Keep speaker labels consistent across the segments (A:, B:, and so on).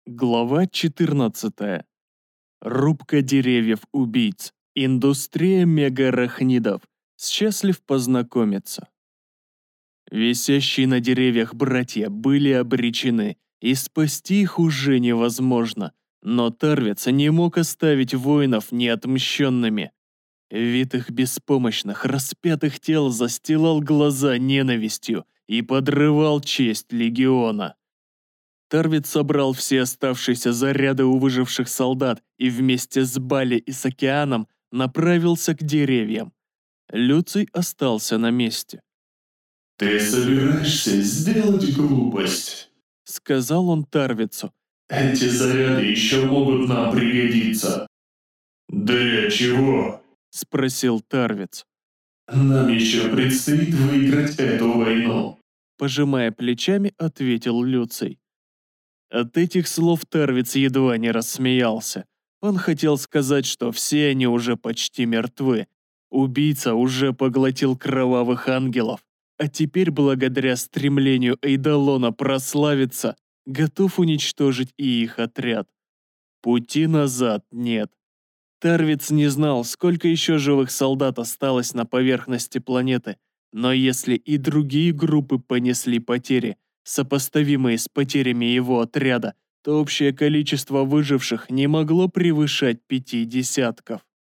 A: Глава 14. Рубка деревьев-убийц. Индустрия мегарахнидов. Счастлив познакомиться. Висящие на деревьях братья были обречены, и спасти их уже невозможно. Но Тарвиц не мог оставить воинов неотмщенными. Вид их беспомощных, распятых тел застилал глаза ненавистью и подрывал честь легиона. Тарвиц собрал все оставшиеся заряды у выживших солдат и вместе с Бали и с Океаном направился к деревьям. Люций остался на месте.
B: «Ты собираешься сделать глупость?»
A: — сказал он Тарвицу.
B: «Эти заряды еще могут нам пригодиться». «Для чего?»
A: — спросил Тарвиц.
B: «Нам еще предстоит выиграть эту войну»,
A: — пожимая плечами, ответил Люций. От этих слов Тарвиц едва не рассмеялся. Он хотел сказать, что все они уже почти мертвы. Убийца уже поглотил кровавых ангелов, а теперь, благодаря стремлению Эйдолона прославиться, готов уничтожить и их отряд. Пути назад нет. Тарвиц не знал, сколько еще живых солдат осталось на поверхности планеты, но если и другие группы понесли потери, сопоставимые с потерями его отряда, то общее количество выживших не могло превышать 50.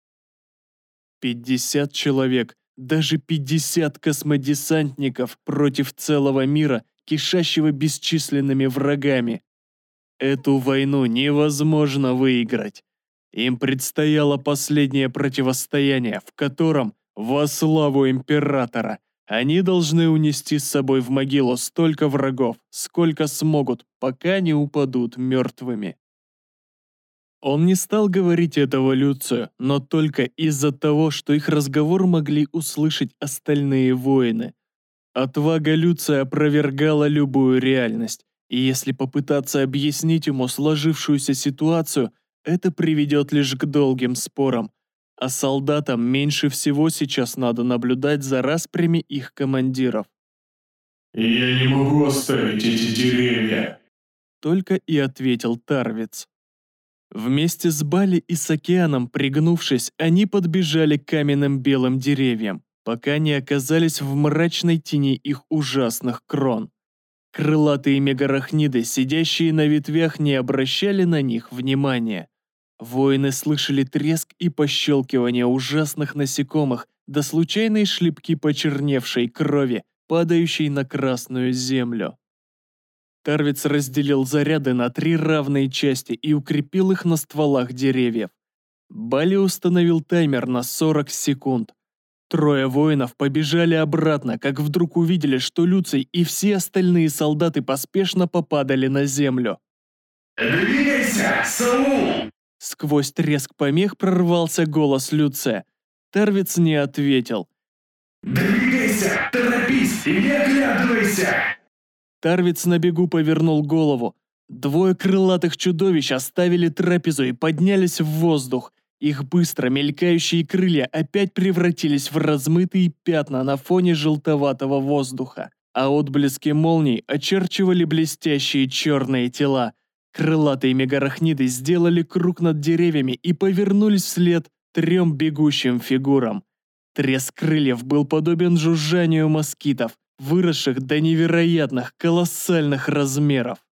A: 50 человек, даже 50 космодесантников против целого мира, кишащего бесчисленными врагами. Эту войну невозможно выиграть. Им предстояло последнее противостояние, в котором, во славу императора, они должны унести с собой в могилу столько врагов, сколько смогут, пока не упадут мертвыми. Он не стал говорить этого Люцию, но только из-за того, что их разговор могли услышать остальные воины. Отвага Люция опровергала любую реальность, и если попытаться объяснить ему сложившуюся ситуацию, это приведет лишь к долгим спорам. А солдатам меньше всего сейчас надо наблюдать за распрями их командиров.
B: «Я не могу оставить эти деревья»,
A: — только и ответил Тарвиц. Вместе с Бали и с Океаном, пригнувшись, они подбежали к каменным белым деревьям, пока не оказались в мрачной тени их ужасных крон. Крылатые мегарахниды, сидящие на ветвях, не обращали на них внимания. Воины слышали треск и пощелкивание ужасных насекомых, да случайные шлепки почерневшей крови, падающей на красную землю. Тарвиц разделил заряды на 3 равные части и укрепил их на стволах деревьев. Бали установил таймер на 40 секунд. 3 воинов побежали обратно, как вдруг увидели, что Люций и все остальные солдаты поспешно попадали на землю.
B: «Двигайся, Саул!»
A: Сквозь треск помех прорвался голос Люция. Тарвиц не ответил.
B: «Двигайся, торопись и не оглядывайся!»
A: Тарвиц на бегу повернул голову. 2 крылатых чудовищ оставили трапезу и поднялись в воздух. Их быстро мелькающие крылья опять превратились в размытые пятна на фоне желтоватого воздуха, а отблески молний очерчивали блестящие черные тела. Крылатые мегарахниды сделали круг над деревьями и повернулись вслед 3 бегущим фигурам. Треск крыльев был подобен жужжанию москитов, выросших до невероятных колоссальных размеров.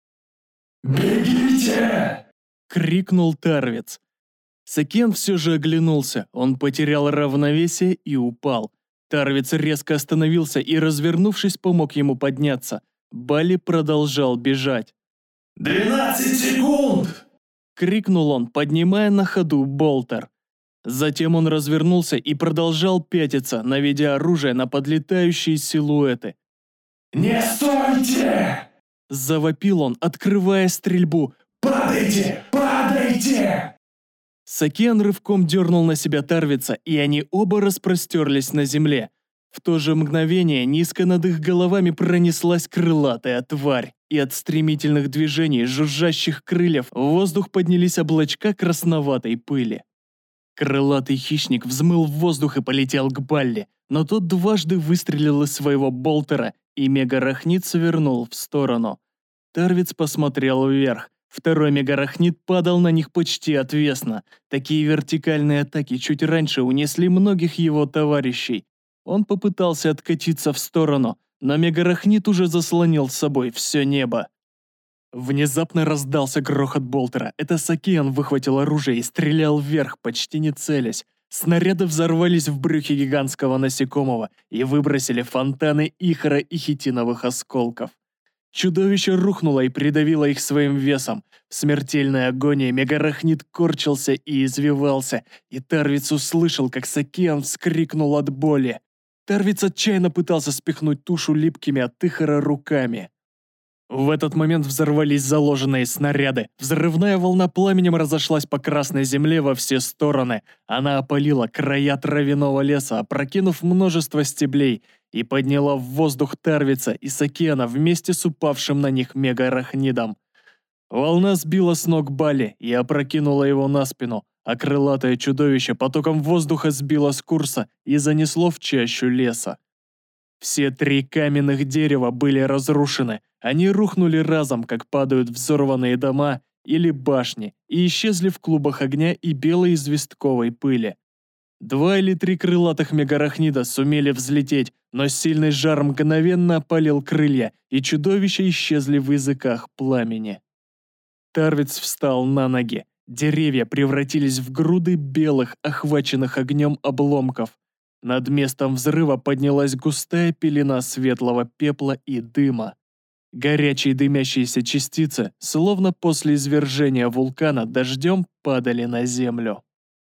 B: «Бегите!»
A: — крикнул Тарвиц. Сакен все же оглянулся, он потерял равновесие и упал. Тарвиц резко остановился и, развернувшись, помог ему подняться. Бали продолжал бежать.
B: 12 секунд!»
A: — крикнул он, поднимая на ходу болтер. Затем он развернулся и продолжал пятиться, наведя оружие на подлетающие силуэты.
B: «Не стойте!»
A: — завопил он, открывая стрельбу.
B: «Падайте! Падайте!»
A: Сакен рывком дернул на себя Тарвица, и они оба распростерлись на земле. В то же мгновение низко над их головами пронеслась крылатая тварь, и от стремительных движений жужжащих крыльев в воздух поднялись облачка красноватой пыли. Крылатый хищник взмыл в воздух и полетел к Балли, но тот дважды выстрелил из своего болтера, и мегарахнид свернул в сторону. Тарвиц посмотрел вверх. Второй мегарахнит падал на них почти отвесно. Такие вертикальные атаки чуть раньше унесли многих его товарищей. Он попытался откатиться в сторону, но мегарахнит уже заслонил с собой все небо. Внезапно раздался грохот болтера. Это Сакиан выхватил оружие и стрелял вверх, почти не целясь. Снаряды взорвались в брюхе гигантского насекомого и выбросили фонтаны ихора и хитиновых осколков. Чудовище рухнуло и придавило их своим весом. В смертельной агонии мегарахнит корчился и извивался, и Тарвиц услышал, как Сакиан вскрикнул от боли. Тарвиц отчаянно пытался спихнуть тушу липкими от ихора руками. В этот момент взорвались заложенные снаряды. Взрывная волна пламенем разошлась по красной земле во все стороны. Она опалила края травяного леса, опрокинув множество стеблей, и подняла в воздух Тарвица и Сакиана вместе с упавшим на них мегарахнидом. Волна сбила с ног Бали и опрокинула его на спину, а крылатое чудовище потоком воздуха сбило с курса и занесло в чащу леса. Все 3 каменных дерева были разрушены. Они рухнули разом, как падают взорванные дома или башни, и исчезли в клубах огня и белой известковой пыли. 2 или 3 крылатых мегарахнида сумели взлететь, но сильный жар мгновенно опалил крылья, и чудовища исчезли в языках пламени. Тарвиц встал на ноги. Деревья превратились в груды белых, охваченных огнем обломков. Над местом взрыва поднялась густая пелена светлого пепла и дыма. Горячие дымящиеся частицы, словно после извержения вулкана, дождем падали на землю.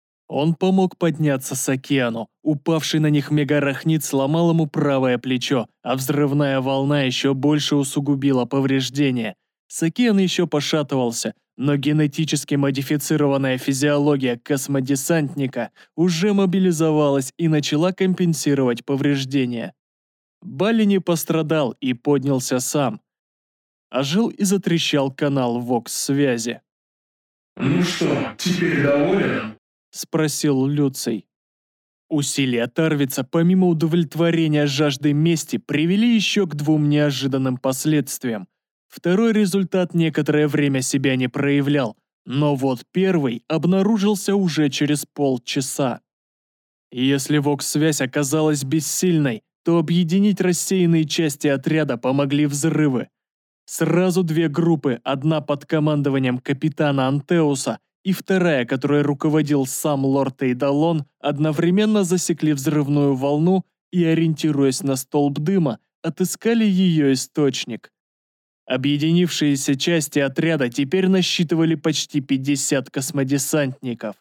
A: Он помог подняться Сакиану. Упавший на них мегарахнит сломал ему правое плечо, а взрывная волна еще больше усугубила повреждения. Сакиан еще пошатывался, но генетически модифицированная физиология космодесантника уже мобилизовалась и начала компенсировать повреждения. Бали не пострадал и поднялся сам. Ожил и затрещал канал ВОКС-связи.
B: «Ну что, теперь доволен?»
A: — спросил Люций. Усилия Тарвица, помимо удовлетворения жажды мести, привели еще к 2 неожиданным последствиям. Второй результат некоторое время себя не проявлял, но вот первый обнаружился уже через полчаса. Если ВОКС-связь оказалась бессильной, то объединить рассеянные части отряда помогли взрывы. Сразу 2 группы, одна под командованием капитана Антеуса и вторая, которой руководил сам лорд Эйдалон, одновременно засекли взрывную волну и, ориентируясь на столб дыма, отыскали ее источник. Объединившиеся части отряда теперь насчитывали почти 50 космодесантников.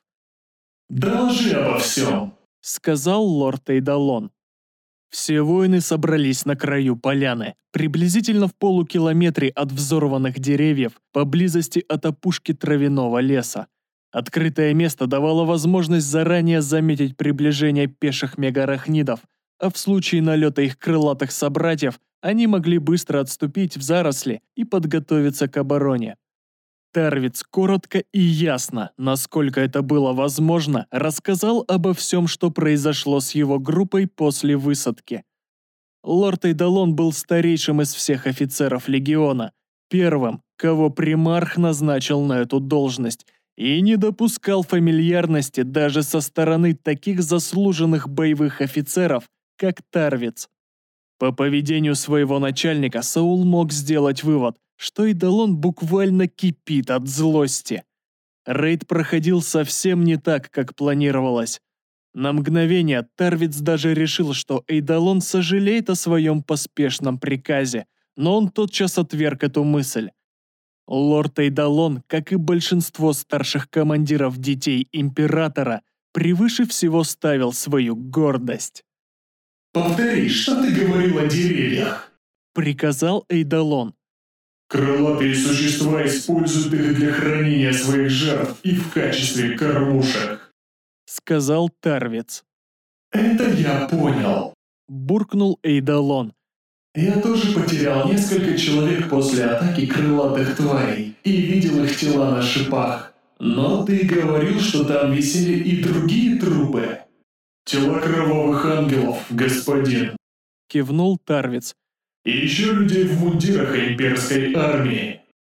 B: «Доложи обо всем»,
A: — сказал лорд Эйдалон. Все воины собрались на краю поляны, приблизительно в полукилометре от взорванных деревьев, поблизости от опушки травяного леса. Открытое место давало возможность заранее заметить приближение пеших мегарахнидов, а в случае налета их крылатых собратьев они могли быстро отступить в заросли и подготовиться к обороне. Тарвиц коротко и ясно, насколько это было возможно, рассказал обо всем, что произошло с его группой после высадки. Лорд Эйдалон был старейшим из всех офицеров легиона, первым, кого примарх назначил на эту должность, и не допускал фамильярности даже со стороны таких заслуженных боевых офицеров, как Тарвиц. По поведению своего начальника Саул мог сделать вывод, что Эйдалон буквально кипит от злости. Рейд проходил совсем не так, как планировалось. На мгновение Тарвиц даже решил, что Эйдалон сожалеет о своем поспешном приказе, но он тотчас отверг эту мысль. Лорд Эйдалон, как и большинство старших командиров детей Императора, превыше всего ставил свою гордость.
B: «Повтори, что ты говорил о деревьях?»
A: — приказал Эйдалон.
B: «Крылатые существа используют их для хранения своих жертв и в качестве кормушек»,
A: — сказал Тарвиц.
B: «Это я понял»,
A: — буркнул Эйдалон.
B: «Я тоже потерял несколько человек после атаки крылатых тварей и видел их тела на шипах. Но ты говорил, что там висели и другие трупы». «Тела кровавых ангелов, господин»,
A: — кивнул Тарвиц.
B: «И еще людей в мундирах имперской армии».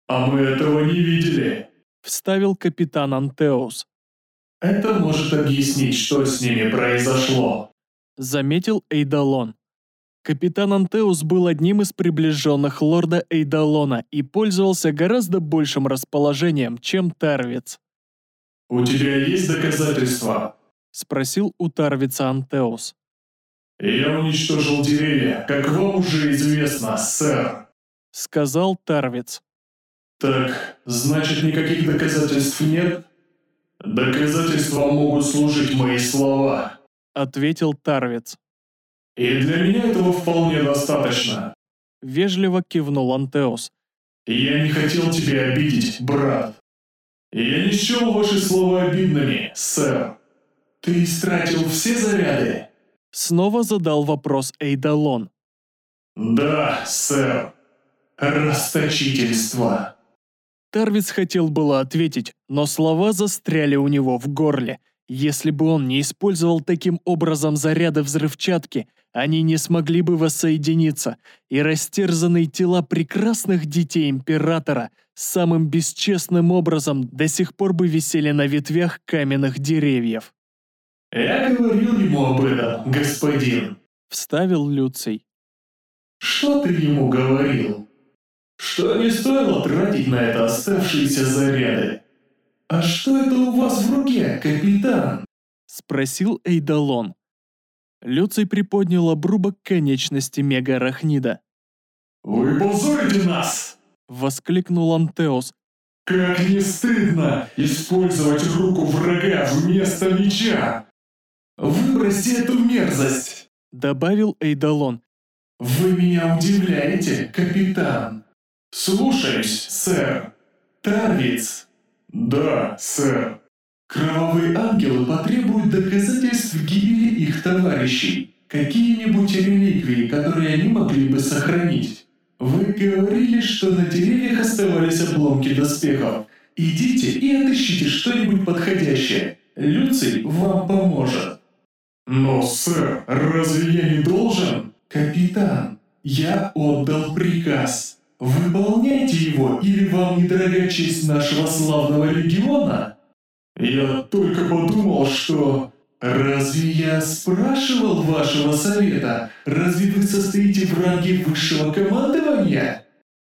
B: А мы этого не видели.
A: Вставил капитан Антеус.
B: Это может объяснить, что с ними произошло.
A: Заметил Эйдолон. Капитан Антеус был одним из приближенных лорда Эйдолона и пользовался гораздо большим расположением, чем Тарвиц.
B: «У тебя есть доказательства?»
A: – спросил у Тарвица Антеус.
B: «Я уничтожил деревья, как вам уже известно, сэр», –
A: сказал Тарвиц.
B: «Так, значит, никаких доказательств нет?» «Доказательством могут служить мои слова», –
A: ответил Тарвиц.
B: «И для меня этого вполне достаточно», –
A: вежливо кивнул Антеус.
B: «Я не хотел тебя обидеть, брат. Я не счел ваши слова обидными, сэр. Ты истратил все заряды?»
A: Снова задал вопрос Эйдолон.
B: «Да, сэр. Расточительство».
A: Тарвиц хотел было ответить, но слова застряли у него в горле. Если бы он не использовал таким образом заряды взрывчатки, они не смогли бы воссоединиться, и растерзанные тела прекрасных детей Императора самым бесчестным образом до сих пор бы висели на ветвях каменных деревьев.
B: «Я говорил ему об этом, господин», –
A: вставил Люций.
B: «Что ты ему говорил? Что не стоило тратить на это оставшиеся заряды. А что это у вас в руке, капитан?» –
A: спросил Эйдолон. Люций приподнял обрубок конечности мега-арахнида.
B: «Вы позорите нас!» –
A: воскликнул Антеус.
B: «Как не стыдно использовать руку врага вместо меча! Выбросьте эту мерзость!» –
A: добавил Эйдолон.
B: «Вы меня удивляете, капитан!» «Слушаюсь, сэр!» «Тарвиц!» «Да, сэр!» «Кровавые ангелы потребуют доказательств гибели их товарищей, какие-нибудь реликвии, которые они могли бы сохранить. Вы говорили, что на деревьях оставались обломки доспехов. Идите и отыщите что-нибудь подходящее. Люций вам поможет». «Но, сэр, разве я не должен?» «Капитан, я отдал приказ. Выполняйте его, или вам недорога честь нашего славного легиона?» «Я только подумал, что...» «Разве я спрашивал вашего совета? Разве вы состоите в ранге высшего командования?»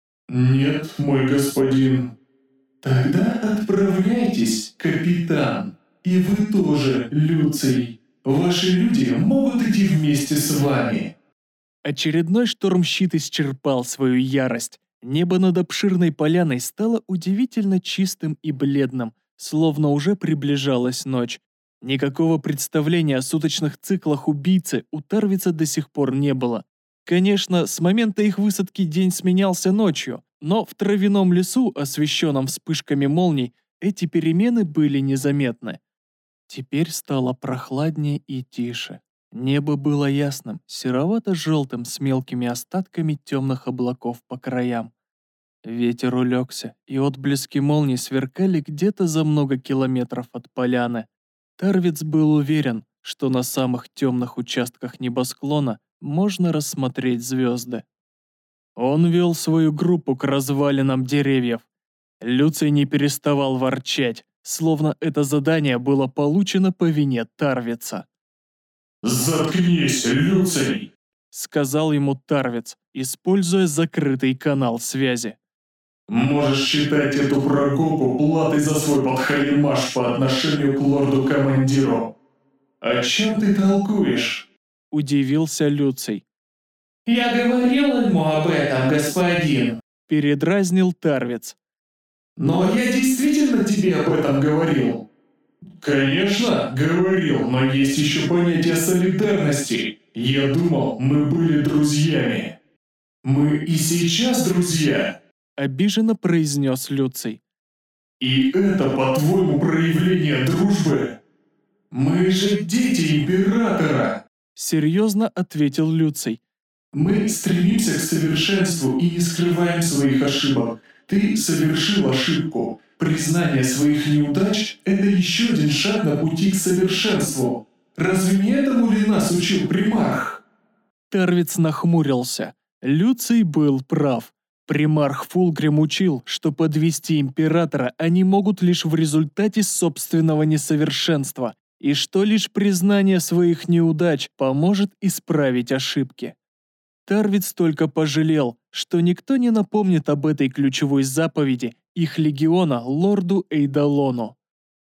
B: «Нет, мой господин». «Тогда отправляйтесь, капитан. И вы тоже, Люций. Ваши люди могут идти вместе с вами».
A: Очередной штормщит исчерпал свою ярость. Небо над обширной поляной стало удивительно чистым и бледным, словно уже приближалась ночь. Никакого представления о суточных циклах убийцы у Тарвица до сих пор не было. Конечно, с момента их высадки день сменялся ночью, но в травяном лесу, освещенном вспышками молний, эти перемены были незаметны. Теперь стало прохладнее и тише. Небо было ясным, серовато-желтым с мелкими остатками темных облаков по краям. Ветер улегся, и отблески молний сверкали где-то за много километров от поляны. Тарвиц был уверен, что на самых темных участках небосклона можно рассмотреть звезды. Он вел свою группу к развалинам деревьев. Люций не переставал ворчать, словно это задание было получено по вине Тарвица.
B: «Заткнись, Люций!» –
A: сказал ему Тарвиц, используя закрытый канал связи.
B: «Можешь считать эту прогулку платой за свой подхалимаш по отношению к лорду-командиру». «О чем ты толкуешь?»
A: – удивился Люций.
B: «Я говорил ему об этом, господин», –
A: передразнил Тарвиц.
B: «Но я действительно тебе об этом говорил». «Конечно, говорил, но есть еще понятие солидарности. Я думал, мы были друзьями». «Мы и сейчас друзья», –
A: обиженно произнес Люций.
B: «И это, по-твоему, проявление дружбы? Мы же дети Императора», –
A: серьезно ответил Люций.
B: «Мы стремимся к совершенству и не скрываем своих ошибок. Ты совершил ошибку. Признание своих неудач – это еще один шаг на пути к совершенству. Разве не этому ли нас учил примарх?»
A: Тарвиц нахмурился. Люций был прав. Примарх Фулгрим учил, что подвести императора они могут лишь в результате собственного несовершенства, и что лишь признание своих неудач поможет исправить ошибки. Тарвиц только пожалел, что никто не напомнит об этой ключевой заповеди их легиона лорду Эйдолону.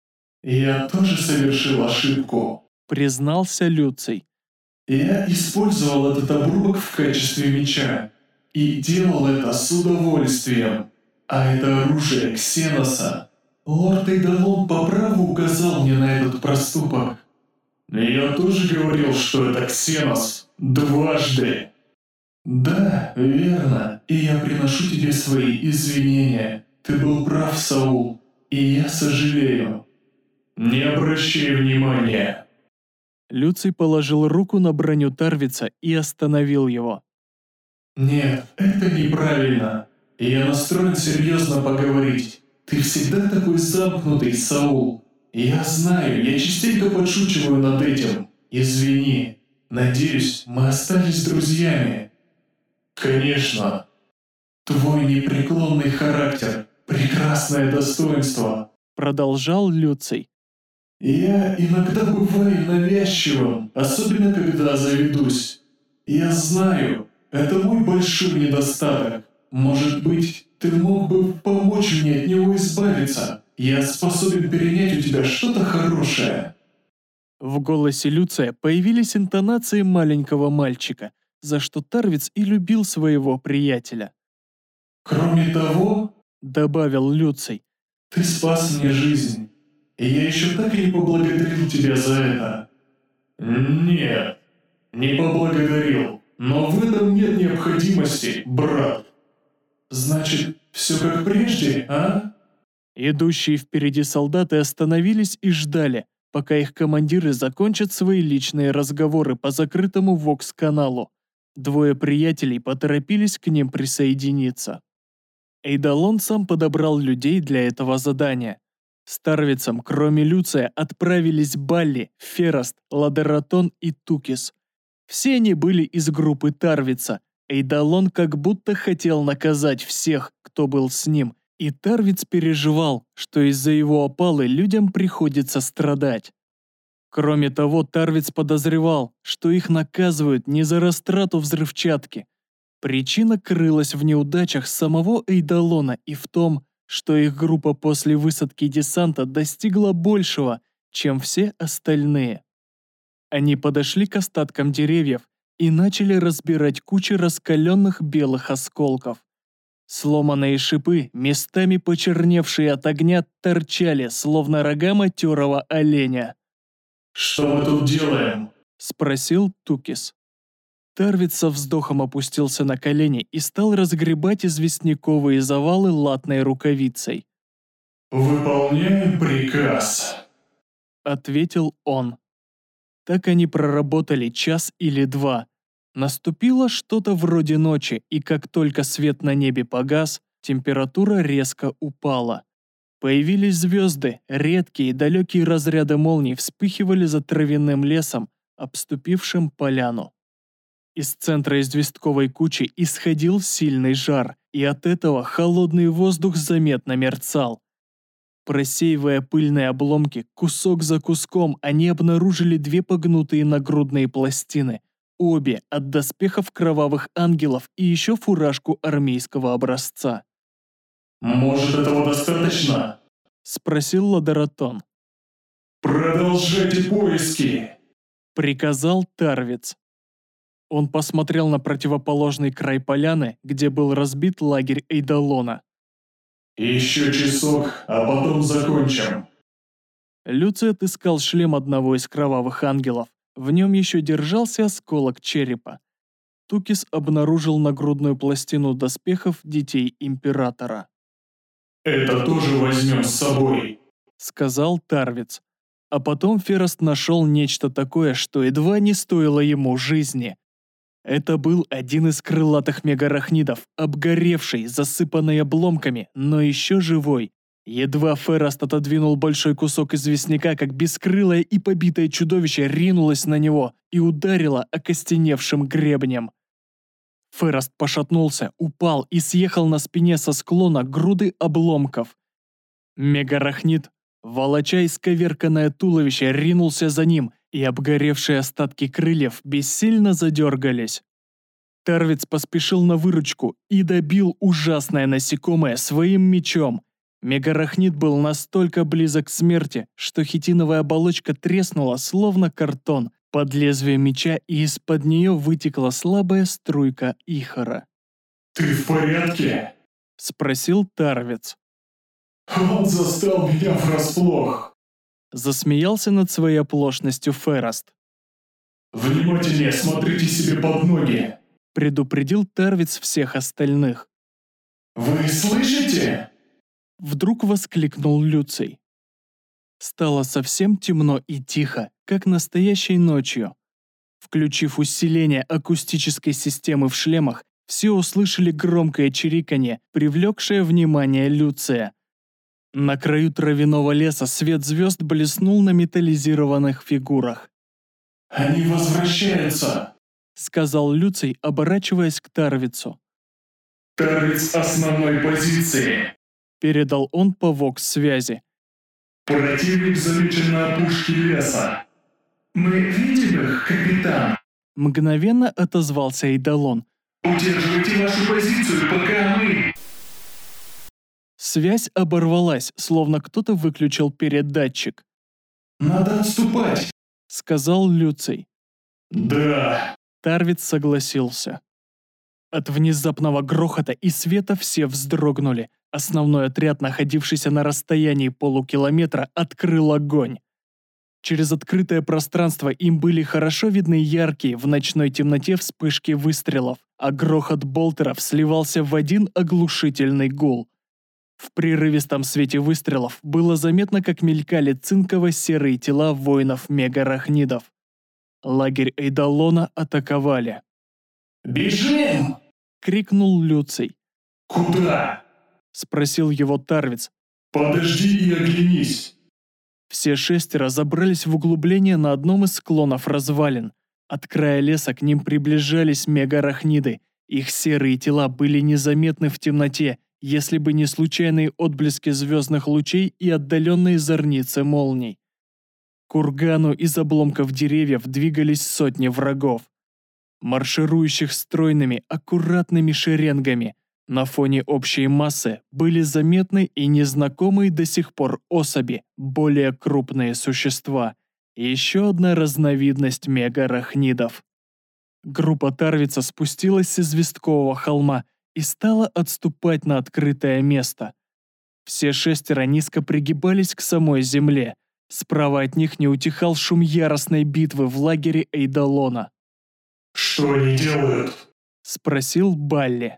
B: «Я тоже совершил ошибку»,
A: — признался Люций.
B: «Я использовал этот обрубок в качестве меча и делал это с удовольствием. А это оружие Ксеноса. Лорд Эйдолон по праву указал мне на этот проступок». «Я тоже говорил, что это Ксенос. Дважды». «Да, верно, и я приношу тебе свои извинения. Ты был прав, Саул, и я сожалею». «Не обращай внимания».
A: Люций положил руку на броню Тарвица и остановил его.
B: «Нет, это неправильно. Я настроен серьезно поговорить. Ты всегда такой замкнутый, Саул. Я знаю, я частенько подшучиваю над этим. Извини. Надеюсь, мы остались друзьями». «Конечно». «Твой непреклонный характер, прекрасное достоинство», —
A: продолжал Люций.
B: «Я иногда бываю навязчивым, особенно когда заведусь. Я знаю, это мой большой недостаток. Может быть, ты мог бы помочь мне от него избавиться? Я способен перенять у тебя что-то хорошее».
A: В голосе Люция появились интонации маленького мальчика, за что Тарвиц и любил своего приятеля.
B: «Кроме того, —
A: добавил Люций,
B: — ты спас мне жизнь, и я еще так и не поблагодарил тебя за это». «Нет, не поблагодарил, но в этом нет необходимости, брат». «Значит, все как прежде, а?»
A: Идущие впереди солдаты остановились и ждали, пока их командиры закончат свои личные разговоры по закрытому вокс-каналу. Двое приятелей поторопились к ним присоединиться. Эйдолон сам подобрал людей для этого задания. С Тарвицем, кроме Люция, отправились Балли, Фераст, Ладератон и Тукис. Все они были из группы Тарвица. Эйдолон как будто хотел наказать всех, кто был с ним, и Тарвиц переживал, что из-за его опалы людям приходится страдать. Кроме того, Тарвиц подозревал, что их наказывают не за растрату взрывчатки. Причина крылась в неудачах самого Эйдолона и в том, что их группа после высадки десанта достигла большего, чем все остальные. Они подошли к остаткам деревьев и начали разбирать кучи раскаленных белых осколков. Сломанные шипы, местами почерневшие от огня, торчали, словно рога матерого оленя.
B: «Что мы тут делаем?»
A: — спросил Тукис. Тарвиц со вздохом опустился на колени и стал разгребать известняковые завалы латной рукавицей.
B: «Выполняем приказ»,
A: — ответил он. Так они проработали час или два. Наступило что-то вроде ночи, и как только свет на небе погас, температура резко упала. Появились звезды, редкие далекие разряды молний вспыхивали за травяным лесом, обступившим поляну. Из центра известковой кучи исходил сильный жар, и от этого холодный воздух заметно мерцал. Просеивая пыльные обломки, кусок за куском они обнаружили две погнутые нагрудные пластины, обе от доспехов кровавых ангелов и еще фуражку армейского образца.
B: «Может, этого достаточно?»
A: — спросил Ладератон.
B: «Продолжайте поиски!»
A: — приказал Тарвиц. Он посмотрел на противоположный край поляны, где был разбит лагерь Эйдолона.
B: «Еще часок, а потом закончим».
A: Люций отыскал шлем одного из кровавых ангелов. В нем еще держался осколок черепа. Тукис обнаружил нагрудную пластину доспехов детей Императора.
B: «Это тоже возьмем с собой»,
A: — сказал Тарвиц. А потом Фераст нашел нечто такое, что едва не стоило ему жизни. Это был один из крылатых мегарахнидов, обгоревший, засыпанный обломками, но еще живой. Едва Фераст отодвинул большой кусок известняка, как бескрылое и побитое чудовище ринулось на него и ударило окостеневшим гребнем. Фераст пошатнулся, упал и съехал на спине со склона груды обломков. Мегарахнид, волоча исковерканное туловище, ринулся за ним, и обгоревшие остатки крыльев бессильно задергались. Тарвиц поспешил на выручку и добил ужасное насекомое своим мечом. Мегарахнид был настолько близок к смерти, что хитиновая оболочка треснула, словно картон, под лезвием меча, и из-под нее вытекла слабая струйка ихора.
B: «Ты в порядке?»
A: – спросил Тарвиц.
B: «Он застал меня врасплох!»
A: Засмеялся над своей оплошностью Фераст.
B: «Внимательнее смотрите себе под ноги!»
A: – предупредил Тарвиц всех остальных.
B: «Вы слышите?»
A: Вдруг воскликнул Люций. Стало совсем темно и тихо, как настоящей ночью. Включив усиление акустической системы в шлемах, все услышали громкое чириканье, привлекшее внимание Люция. На краю травяного леса свет звезд блеснул на металлизированных фигурах.
B: «Они возвращаются!»
A: — сказал Люций, оборачиваясь к Тарвицу.
B: «Тарвиц основной позиции!»
A: — передал он по вокс-связи.
B: «Противник замечен на опушке леса. Мы видим их, капитан!»
A: Мгновенно отозвался Эйдалон.
B: «Удерживайте вашу позицию, пока мы...»
A: Связь оборвалась, словно кто-то выключил передатчик.
B: «Надо отступать!»
A: — сказал Люций.
B: «Да!»
A: Тарвиц согласился. От внезапного грохота и света все вздрогнули. Основной отряд, находившийся на расстоянии полукилометра, открыл огонь. Через открытое пространство им были хорошо видны яркие в ночной темноте вспышки выстрелов, а грохот болтеров сливался в один оглушительный гул. В прерывистом свете выстрелов было заметно, как мелькали цинково-серые тела воинов-мегарахнидов. Лагерь Эйдалона атаковали.
B: «Бежим!»
A: — крикнул Люций.
B: «Куда?»
A: — спросил его Тарвиц.
B: «Подожди и оглянись!»
A: Все шестеро забрались в углубление на одном из склонов развалин. От края леса к ним приближались мегарахниды. Их серые тела были незаметны в темноте, если бы не случайные отблески звездных лучей и отдаленные зорницы молний. К кургану из обломков деревьев двигались сотни врагов, марширующих стройными, аккуратными шеренгами. На фоне общей массы были заметны и незнакомые до сих пор особи, более крупные существа. Еще одна разновидность мегарахнидов. Группа Тарвица спустилась с известкового холма и стала отступать на открытое место. Все шестеро низко пригибались к самой земле. Справа от них не утихал шум яростной битвы в лагере Эйдалона.
B: «Что они делают?»
A: — спросил Балли.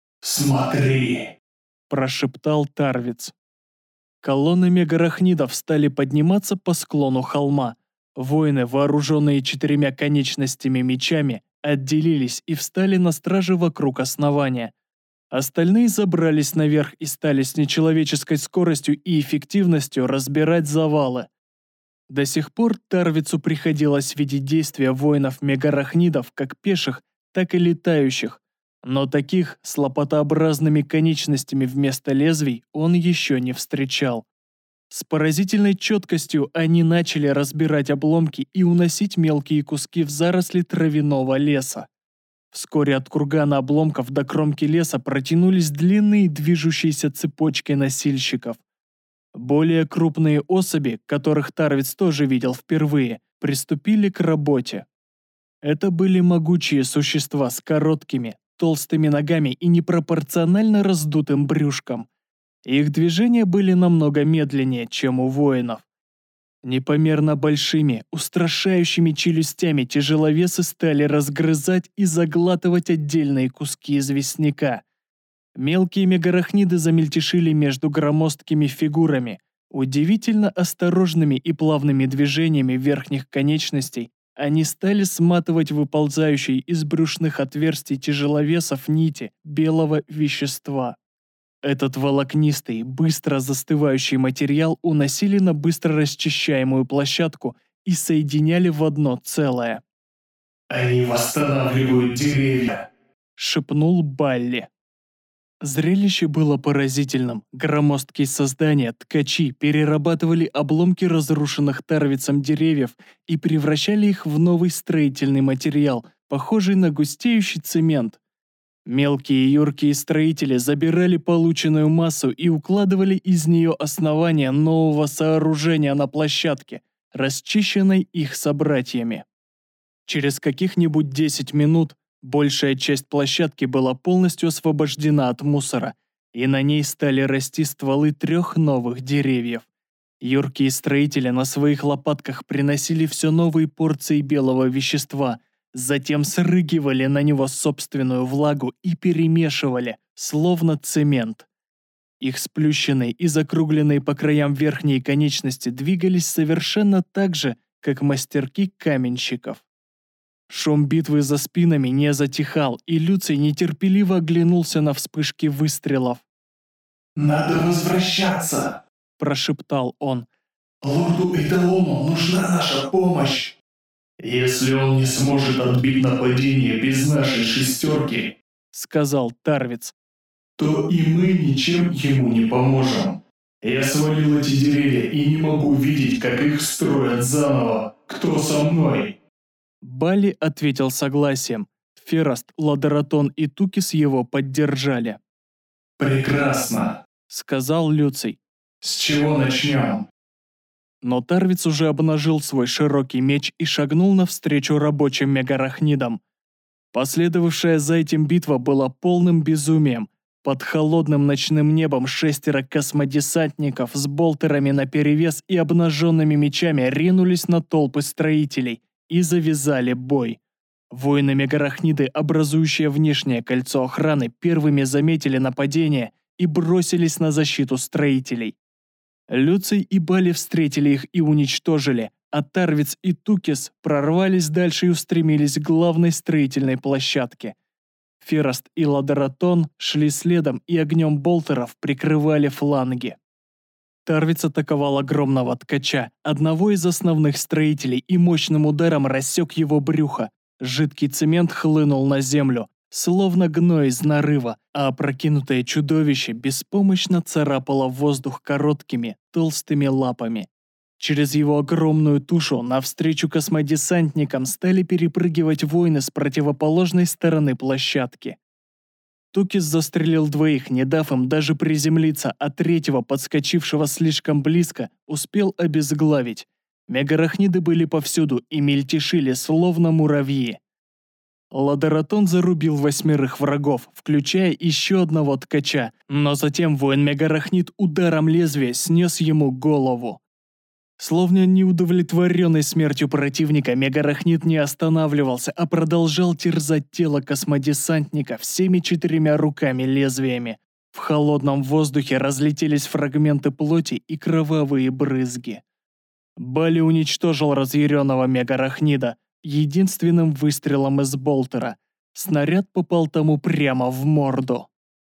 B: «Смотри!»
A: — прошептал Тарвиц. Колонны мегарахнидов стали подниматься по склону холма. Воины, вооруженные 4 конечностями мечами, отделились и встали на страже вокруг основания. Остальные забрались наверх и стали с нечеловеческой скоростью и эффективностью разбирать завалы. До сих пор Тарвицу приходилось видеть действия воинов-мегарахнидов как пеших, так и летающих, но таких с лопатообразными конечностями вместо лезвий он еще не встречал. С поразительной четкостью они начали разбирать обломки и уносить мелкие куски в заросли травяного леса. Вскоре от кургана обломков до кромки леса протянулись длинные движущиеся цепочки носильщиков. Более крупные особи, которых Тарвиц тоже видел впервые, приступили к работе. Это были могучие существа с короткими, толстыми ногами и непропорционально раздутым брюшком. Их движения были намного медленнее, чем у воинов. Непомерно большими, устрашающими челюстями тяжеловесы стали разгрызать и заглатывать отдельные куски известняка. Мелкие мегарахниды замельтешили между громоздкими фигурами. Удивительно осторожными и плавными движениями верхних конечностей они стали сматывать выползающие из брюшных отверстий тяжеловесов нити белого вещества. Этот волокнистый, быстро застывающий материал уносили на быстро расчищаемую площадку и соединяли в одно целое.
B: «Они восстанавливают деревья»,
A: шепнул Балли. Зрелище было поразительным. Громоздкие создания, ткачи, перерабатывали обломки разрушенных Тарвицем деревьев и превращали их в новый строительный материал, похожий на густеющий цемент. Мелкие и юркие строители забирали полученную массу и укладывали из нее основание нового сооружения на площадке, расчищенной их собратьями. Через каких-нибудь 10 минут большая часть площадки была полностью освобождена от мусора, и на ней стали расти стволы 3 новых деревьев. Юркие строители на своих лопатках приносили все новые порции белого вещества, затем срыгивали на него собственную влагу и перемешивали, словно цемент. Их сплющенные и закругленные по краям верхние конечности двигались совершенно так же, как мастерки каменщиков. Шум битвы за спинами не затихал, и Люций нетерпеливо оглянулся на вспышки выстрелов.
B: «Надо возвращаться!»
A: – прошептал он.
B: «Лорду Эталону нужна наша помощь!» «Если он не сможет отбить нападение без нашей шестерки, —
A: сказал Тарвиц,
B: — то и мы ничем ему не поможем. Я свалил эти деревья и не могу видеть, как их строят заново. Кто со мной?»
A: Балли ответил согласием. Фераст, Ладератон и Тукис его поддержали.
B: «Прекрасно»,
A: — сказал Люций.
B: «С чего начнем?»
A: Но Тарвиц уже обнажил свой широкий меч и шагнул навстречу рабочим мегарахнидам. Последовавшая за этим битва была полным безумием. Под холодным ночным небом 6 космодесантников с болтерами наперевес и обнаженными мечами ринулись на толпы строителей и завязали бой. Воины-мегарахниды, образующие внешнее кольцо охраны, первыми заметили нападение и бросились на защиту строителей. Люций и Балли встретили их и уничтожили, а Тарвиц и Тукис прорвались дальше и устремились к главной строительной площадке. Фераст и Ладератон шли следом и огнем болтеров прикрывали фланги. Тарвиц атаковал огромного ткача, одного из основных строителей, и мощным ударом рассек его брюхо. Жидкий цемент хлынул на землю, словно гной из нарыва, а опрокинутое чудовище беспомощно царапало воздух короткими, толстыми лапами. Через его огромную тушу навстречу космодесантникам стали перепрыгивать воины с противоположной стороны площадки. Тукис застрелил 2, не дав им даже приземлиться, а 3-го, подскочившего слишком близко, успел обезглавить. Мегарахниды были повсюду и мельтешили, словно муравьи. Ладератон зарубил 8 врагов, включая еще одного ткача, но затем воин-мегарахнид ударом лезвия снес ему голову. Словно неудовлетворенный смертью противника, мегарахнид не останавливался, а продолжал терзать тело космодесантника всеми 4 руками-лезвиями. В холодном воздухе разлетелись фрагменты плоти и кровавые брызги. Балли уничтожил разъяренного мегарахнида единственным выстрелом из болтера. Снаряд попал тому прямо в морду.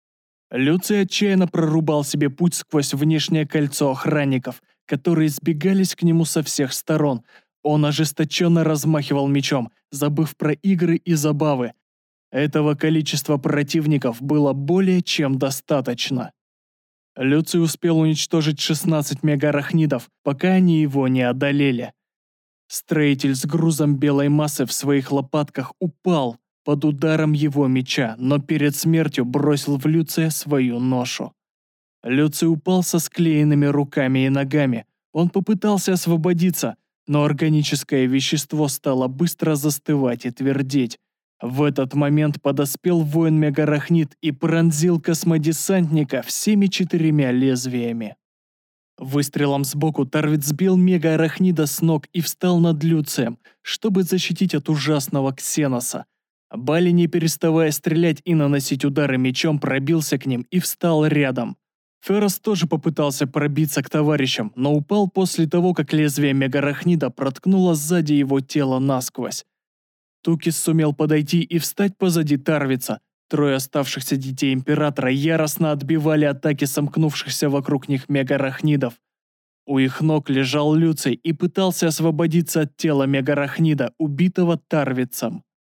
A: Люций отчаянно прорубал себе путь сквозь внешнее кольцо охранников, которые сбегались к нему со всех сторон. Он ожесточенно размахивал мечом, забыв про игры и забавы. Этого количества противников было более чем достаточно. Люций успел уничтожить 16 мегарахнидов, пока они его не одолели. Строитель с грузом белой массы в своих лопатках упал под ударом его меча, но перед смертью бросил в Люция свою ношу. Люций упал со склеенными руками и ногами. Он попытался освободиться, но органическое вещество стало быстро застывать и твердеть. В этот момент подоспел воин-мегарахнид и пронзил космодесантника всеми 4 лезвиями. Выстрелом сбоку Тарвиц сбил мега-арахнида с ног и встал над Люцием, чтобы защитить от ужасного Ксеноса. Балли, не переставая стрелять и наносить удары мечом, пробился к ним и встал рядом. Фераст тоже попытался пробиться к товарищам, но упал после того, как лезвие мега-арахнида проткнуло сзади его тело насквозь. Тукис сумел подойти и встать позади Тарвица. 3 оставшихся детей Императора яростно отбивали атаки сомкнувшихся вокруг них мегарахнидов. У их ног лежал Люций и пытался освободиться от тела мегарахнида, убитого Тарвицем.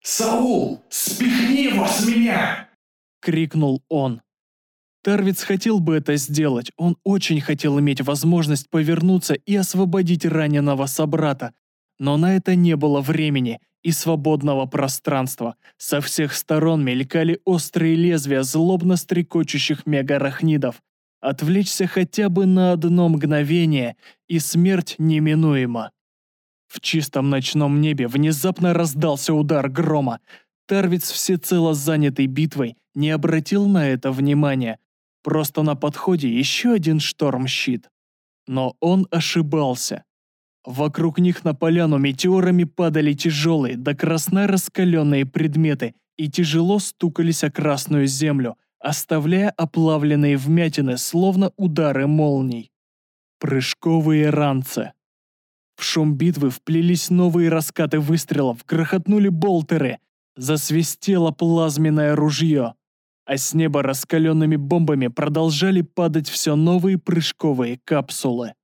B: «Саул, спихни его с меня!»
A: — крикнул он. Тарвиц хотел бы это сделать, он очень хотел иметь возможность повернуться и освободить раненого собрата, но на это не было времени и свободного пространства. Со всех сторон мелькали острые лезвия злобно стрекочущих мегарахнидов. Отвлечься хотя бы на одно мгновение, и смерть неминуема. В чистом ночном небе внезапно раздался удар грома. Тарвиц, всецело занятый битвой, не обратил на это внимания. Просто на подходе еще один шторм-щит. Но он ошибался. Вокруг них на поляну метеорами падали тяжелые, до красна раскаленные предметы и тяжело стукались о красную землю, оставляя оплавленные вмятины, словно удары молний. Прыжковые ранцы. В шум битвы вплелись новые раскаты выстрелов, грохотнули болтеры, засвистело плазменное ружье, а с неба раскаленными бомбами продолжали падать все новые прыжковые капсулы.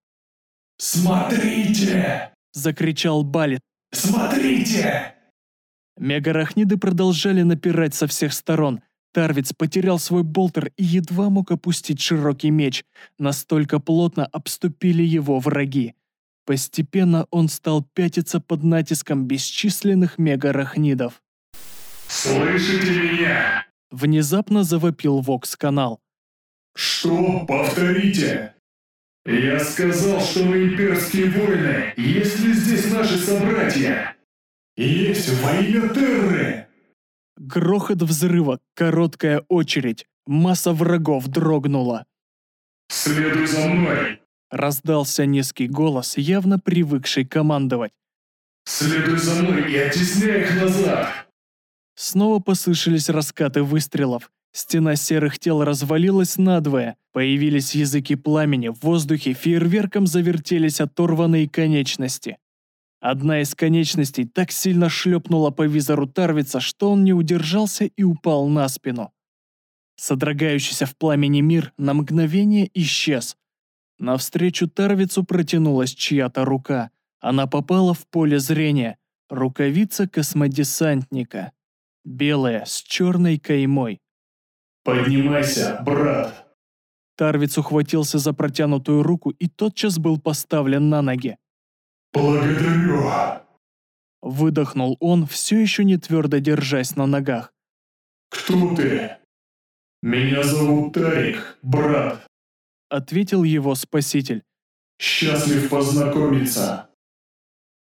B: «Смотрите!» –
A: закричал Балет.
B: «Смотрите!»
A: Мегарахниды продолжали напирать со всех сторон. Тарвиц потерял свой болтер и едва мог опустить широкий меч. Настолько плотно обступили его враги. Постепенно он стал пятиться под натиском бесчисленных мегарахнидов.
B: «Слышите меня?» –
A: внезапно завопил Вокс-канал.
B: «Что? Повторите!» «Я сказал, что мы имперские воины. Есть ли здесь наши собратья?» «Есть, во имя Терры!»
A: Грохот взрыва, короткая очередь, масса врагов дрогнула.
B: «Следуй за мной!»
A: Раздался низкий голос, явно привыкший командовать.
B: «Следуй за мной и оттесняй их назад!»
A: Снова послышались раскаты выстрелов. Стена серых тел развалилась надвое. Появились языки пламени, в воздухе фейерверком завертелись оторванные конечности. Одна из конечностей так сильно шлепнула по визору Тарвица, что он не удержался и упал на спину. Содрогающийся в пламени мир на мгновение исчез. Навстречу Тарвицу протянулась чья-то рука. Она попала в поле зрения. Рукавица космодесантника. Белая, с черной каймой.
B: «Поднимайся, брат!»
A: Тарвиц ухватился за протянутую руку и тотчас был поставлен на ноги.
B: «Благодарю!»
A: Выдохнул он, все еще не твердо держась на ногах.
B: «Кто ты?» «Меня зовут Тарик, брат»,
A: ответил его спаситель.
B: «Счастлив познакомиться».